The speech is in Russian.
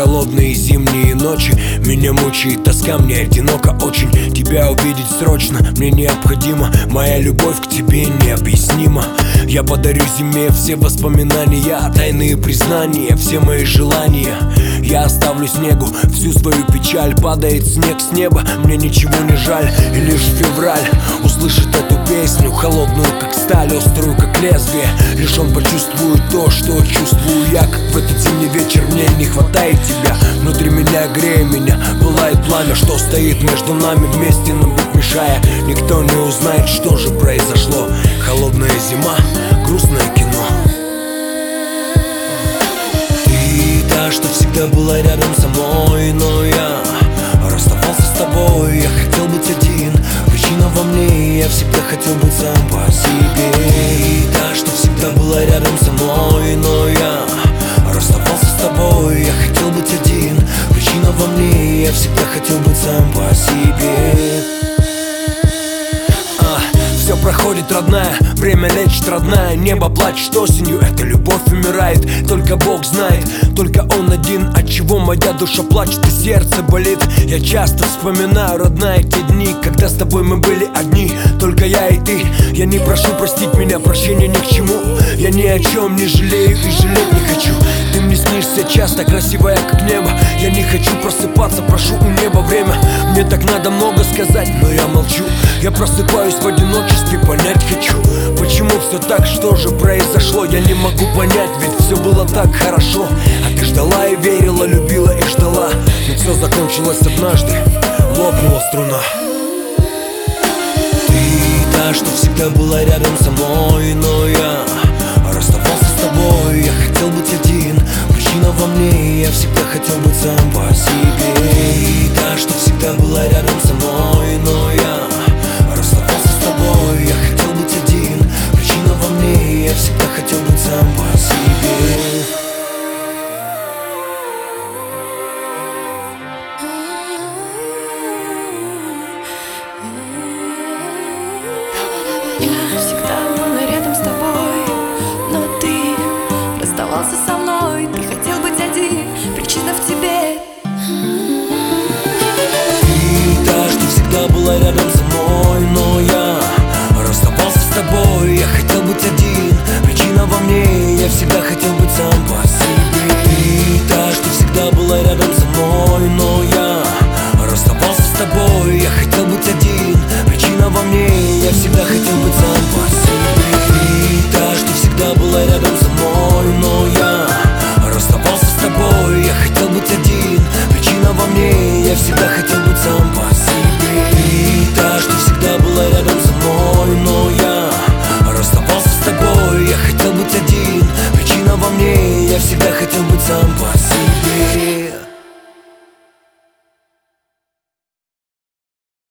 холодные зимние ночи. Меня мучает тоска, мне одиноко очень. Тебя увидеть срочно, мне необходимо. Моя любовь к тебе необъяснима. Я подарю зиме все воспоминания, тайные признания, все мои желания. Я оставлю снегу всю свою печаль. Падает снег с неба, мне ничего не жаль. И лишь февраль услышит эту песню, холодную как сталь, острую как лезвие. Лишь он почувствует то, что чувствую я. Как в этот зимний вечер мне не хватает тебя. Внутри меня, грея меня, пылает пламя, что стоит между нами, вместе нам быть мешая. Никто не узнает, что же произошло. Холодная зима, грустное кино. Ты та, что всегда была рядом со мной, но я расставался с тобой. Я хотел быть один, причина во мне. Я всегда хотел быть сам по себе. Ты та, что всегда была рядом со мной, но я расставался с тобой. Я хотел быть один, причина во мне. Я всегда хотел быть сам по себе. Все проходит, родная, время лечит, родная. Небо плачет осенью, эта любовь умирает. Только Бог знает, только Он один, от чего моя душа плачет и сердце болит. Я часто вспоминаю, родная, те дни, когда с тобой мы были одни, только я и ты. Я не прошу простить меня, прощения ни к чему. Я ни о чем не жалею и жалеть не хочу. Ты мне снишься часто, красивая как небо. Я не хочу просыпаться, прошу у неба время. Мне так надо много сказать, но я молчу. Я просыпаюсь в одиночестве, понять хочу, почему все так, что же произошло. Я не могу понять, ведь все было так хорошо. А ты ждала и верила, любила и ждала. Но все закончилось однажды, лопнула струна. Ты та, что всегда была рядом со мной, но я расставался с тобой. Я хотел быть один, причина во мне. Я всегда хотел быть сам по себе. Ты та, что всегда была рядом со мной, но я расставался с тобой. Я хотел быть один, причина во мне. Я всегда хотел быть сам по себе. Я всегда была рядом с тобой, но ты расставался со мной. Ты хотел быть один, причина в тебе. Ты та, что всегда была рядом со мной, но я расставался с тобой. Я хотел быть один, причина во мне. Я всегда хотел быть сам по себе. Ты та, что всегда была рядом со мной, но